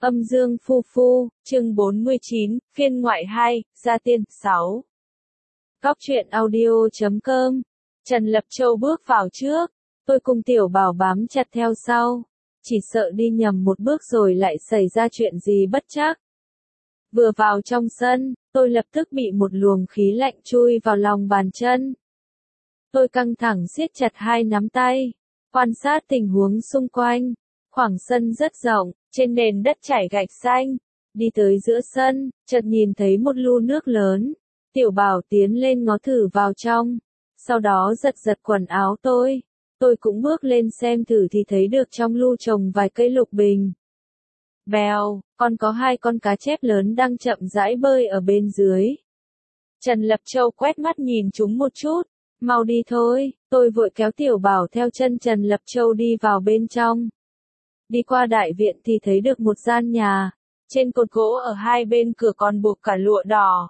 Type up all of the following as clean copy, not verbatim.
Âm dương phu phu, chương 49, phiên ngoại 2, gia tiên 6. Góc truyện audio.com. Trần Lập Châu bước vào trước, tôi cùng Tiểu Bảo bám chặt theo sau, chỉ sợ đi nhầm một bước rồi lại xảy ra chuyện gì bất trắc. Vừa vào trong sân, tôi lập tức bị một luồng khí lạnh chui vào lòng bàn chân. Tôi căng thẳng siết chặt hai nắm tay, quan sát tình huống xung quanh. Khoảng sân rất rộng, trên nền đất trải gạch xanh. Đi tới giữa sân, chợt nhìn thấy một lu nước lớn. Tiểu Bảo tiến lên ngó thử vào trong, sau đó giật giật quần áo tôi. Tôi cũng bước lên xem thử thì thấy được trong lu trồng vài cây lục bình. Bèo, còn có hai con cá chép lớn đang chậm rãi bơi ở bên dưới. Trần Lập Châu quét mắt nhìn chúng một chút. Mau đi thôi, tôi vội kéo Tiểu Bảo theo chân Trần Lập Châu đi vào bên trong. Đi qua đại viện thì thấy được một gian nhà, trên cột gỗ ở hai bên cửa còn buộc cả lụa đỏ.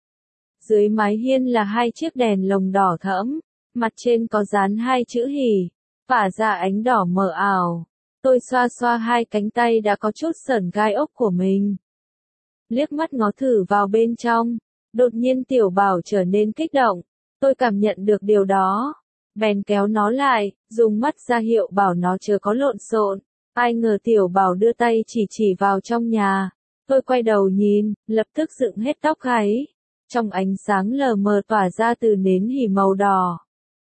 Dưới mái hiên là hai chiếc đèn lồng đỏ thẫm, mặt trên có dán hai chữ hỉ, phả ra ánh đỏ mờ ảo. Tôi xoa xoa hai cánh tay đã có chút sởn gai ốc của mình. Liếc mắt ngó thử vào bên trong, đột nhiên Tiểu Bảo trở nên kích động, tôi cảm nhận được điều đó. Bèn kéo nó lại, dùng mắt ra hiệu bảo nó chớ có lộn xộn. Ai ngờ Tiểu Bảo đưa tay chỉ vào trong nhà. Tôi quay đầu nhìn, lập tức dựng hết tóc gáy. Trong ánh sáng lờ mờ tỏa ra từ nến hỉ màu đỏ.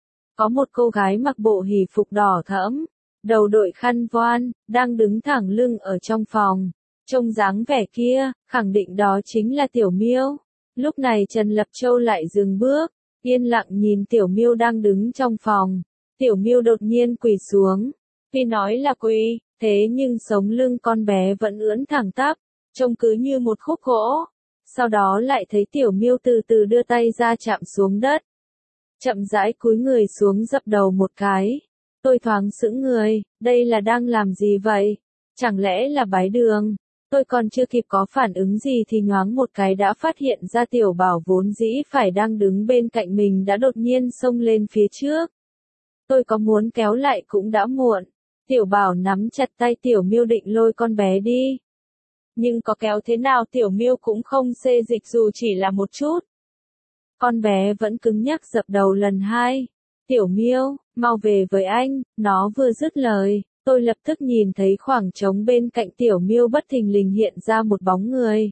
Có một cô gái mặc bộ hỉ phục đỏ thẫm, đầu đội khăn voan, đang đứng thẳng lưng ở trong phòng. Trông dáng vẻ kia, khẳng định đó chính là Tiểu Miêu. Lúc này Trần Lập Châu lại dừng bước, yên lặng nhìn Tiểu Miêu đang đứng trong phòng. Tiểu Miêu đột nhiên quỳ xuống. Tuy nói là quỳ, thế nhưng sống lưng con bé vẫn ưỡn thẳng tắp, trông cứ như một khúc gỗ. Sau đó lại thấy Tiểu Miêu từ từ đưa tay ra chạm xuống đất. Chậm rãi cúi người xuống dập đầu một cái. Tôi thoáng sững người, đây là đang làm gì vậy? Chẳng lẽ là bái đường? Tôi còn chưa kịp có phản ứng gì thì nhoáng một cái đã phát hiện ra Tiểu Bảo vốn dĩ phải đang đứng bên cạnh mình đã đột nhiên xông lên phía trước. Tôi có muốn kéo lại cũng đã muộn. Tiểu Bảo nắm chặt tay Tiểu Miêu định lôi con bé đi. Nhưng có kéo thế nào Tiểu Miêu cũng không xê dịch dù chỉ là một chút. Con bé vẫn cứng nhắc dập đầu lần hai. Tiểu Miêu, mau về với anh, nó vừa dứt lời. Tôi lập tức nhìn thấy khoảng trống bên cạnh Tiểu Miêu bất thình lình hiện ra một bóng người.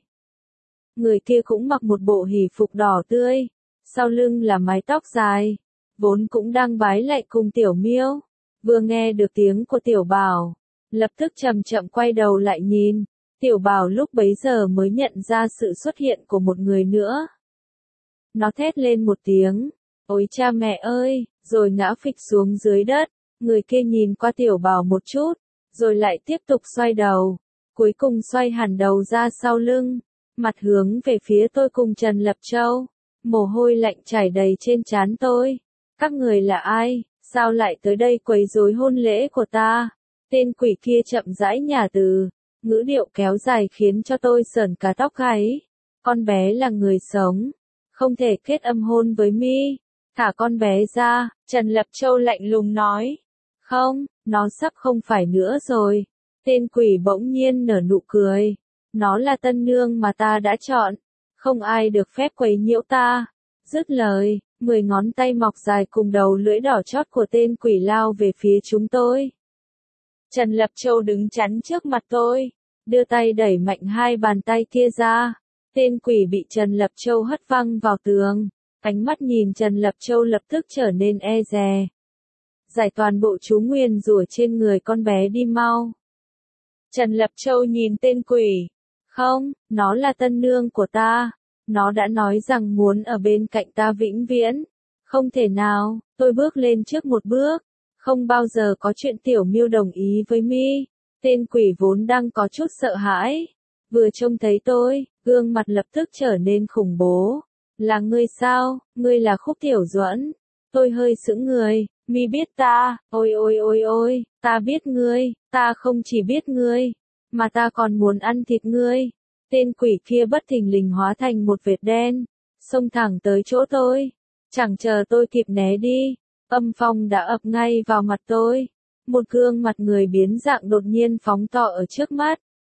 Người kia cũng mặc một bộ hỉ phục đỏ tươi, sau lưng là mái tóc dài, vốn cũng đang bái lạy cùng Tiểu Miêu. Vừa nghe được tiếng của Tiểu Bảo, lập tức chậm chậm quay đầu lại nhìn. Tiểu Bảo lúc bấy giờ mới nhận ra sự xuất hiện của một người nữa. Nó thét lên một tiếng, ôi cha mẹ ơi, rồi ngã phịch xuống dưới đất. Người kia nhìn qua Tiểu Bảo một chút, rồi lại tiếp tục xoay đầu, cuối cùng xoay hẳn đầu ra sau lưng, mặt hướng về phía tôi cùng Trần Lập Châu. Mồ hôi lạnh chảy đầy trên trán tôi. Các người là ai, sao lại tới đây quấy rối hôn lễ của ta? Tên quỷ kia chậm rãi nhả từ, ngữ điệu kéo dài khiến cho tôi sởn cả tóc gáy. Con bé là người sống, không thể kết âm hôn với mi. Thả con bé ra, Trần Lập Châu lạnh lùng nói. Không, nó sắp không phải nữa rồi. Tên quỷ bỗng nhiên nở nụ cười. Nó là tân nương mà ta đã chọn. Không ai được phép quấy nhiễu ta. Dứt lời, 10 ngón tay mọc dài cùng đầu lưỡi đỏ chót của tên quỷ lao về phía chúng tôi. Trần Lập Châu đứng chắn trước mặt tôi, đưa tay đẩy mạnh hai bàn tay kia ra. Tên quỷ bị Trần Lập Châu hất văng vào tường. Ánh mắt nhìn Trần Lập Châu lập tức trở nên e dè. Giải toàn bộ chú nguyền rủa trên người con bé đi mau. Trần Lập Châu nhìn tên quỷ. Không, nó là tân nương của ta. Nó đã nói rằng muốn ở bên cạnh ta vĩnh viễn. Không thể nào, tôi bước lên trước một bước. Không bao giờ có chuyện Tiểu Miêu đồng ý với mi. Tên quỷ vốn đang có chút sợ hãi. Vừa trông thấy tôi, gương mặt lập tức trở nên khủng bố. Là ngươi sao, ngươi là Khúc Tiểu Duẫn. Tôi hơi sững người. Mi biết ta, ôi ôi ôi ôi, ta biết ngươi, ta không chỉ biết ngươi, mà ta còn muốn ăn thịt ngươi. Tên quỷ kia bất thình lình hóa thành một vệt đen, xông thẳng tới chỗ tôi. Chẳng chờ tôi kịp né đi, âm phong đã ập ngay vào mặt tôi. Một gương mặt người biến dạng đột nhiên phóng to ở trước mắt.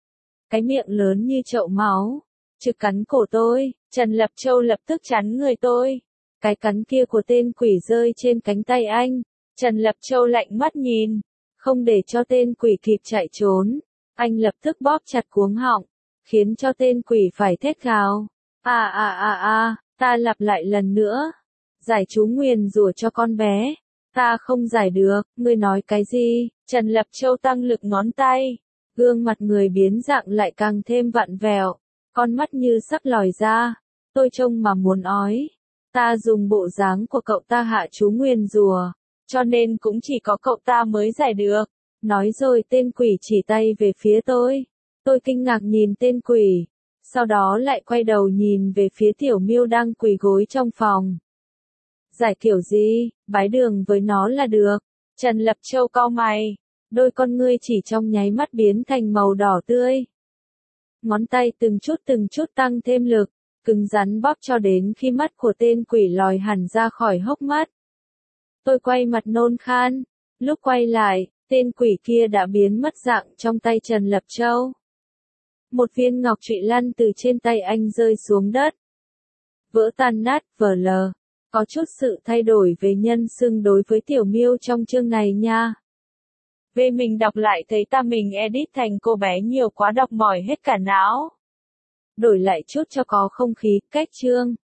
cái miệng lớn như chậu máu, trực cắn cổ tôi. Trần Lập Châu lập tức chắn người tôi. Cái cắn kia của tên quỷ rơi trên cánh tay anh. Trần Lập Châu lạnh mắt nhìn, không để cho tên quỷ kịp chạy trốn. Anh lập tức bóp chặt cuống họng, khiến cho tên quỷ phải thét gào. Ta lặp lại lần nữa. Giải chú nguyền rủa cho con bé. Ta không giải được, ngươi nói cái gì? Trần Lập Châu tăng lực ngón tay. Gương mặt người biến dạng lại càng thêm vặn vẹo. Con mắt như sắp lòi ra. Tôi trông mà muốn ói. Ta dùng bộ dáng của cậu ta hạ chú nguyền rủa, cho nên cũng chỉ có cậu ta mới giải được. Nói rồi tên quỷ chỉ tay về phía tôi. Tôi kinh ngạc nhìn tên quỷ. Sau đó lại quay đầu nhìn về phía Tiểu Miêu đang quỳ gối trong phòng. Giải kiểu gì, bái đường với nó là được. Trần Lập Châu cau mày. Đôi con ngươi chỉ trong nháy mắt biến thành màu đỏ tươi. Ngón tay từng chút tăng thêm lực, cứng rắn bóp cho đến khi mắt của tên quỷ lòi hẳn ra khỏi hốc mắt. Tôi quay mặt nôn khan. Lúc quay lại, tên quỷ kia đã biến mất dạng trong tay Trần Lập Châu. Một viên ngọc trụy lăn từ trên tay anh rơi xuống đất. Vỡ tan nát, vờ lờ. Có chút sự thay đổi về nhân xưng đối với Tiểu Miêu trong chương này nha. Về mình đọc lại thấy mình edit thành cô bé nhiều quá đọc mỏi hết cả não. Đổi lại chút cho có không khí, cách chương.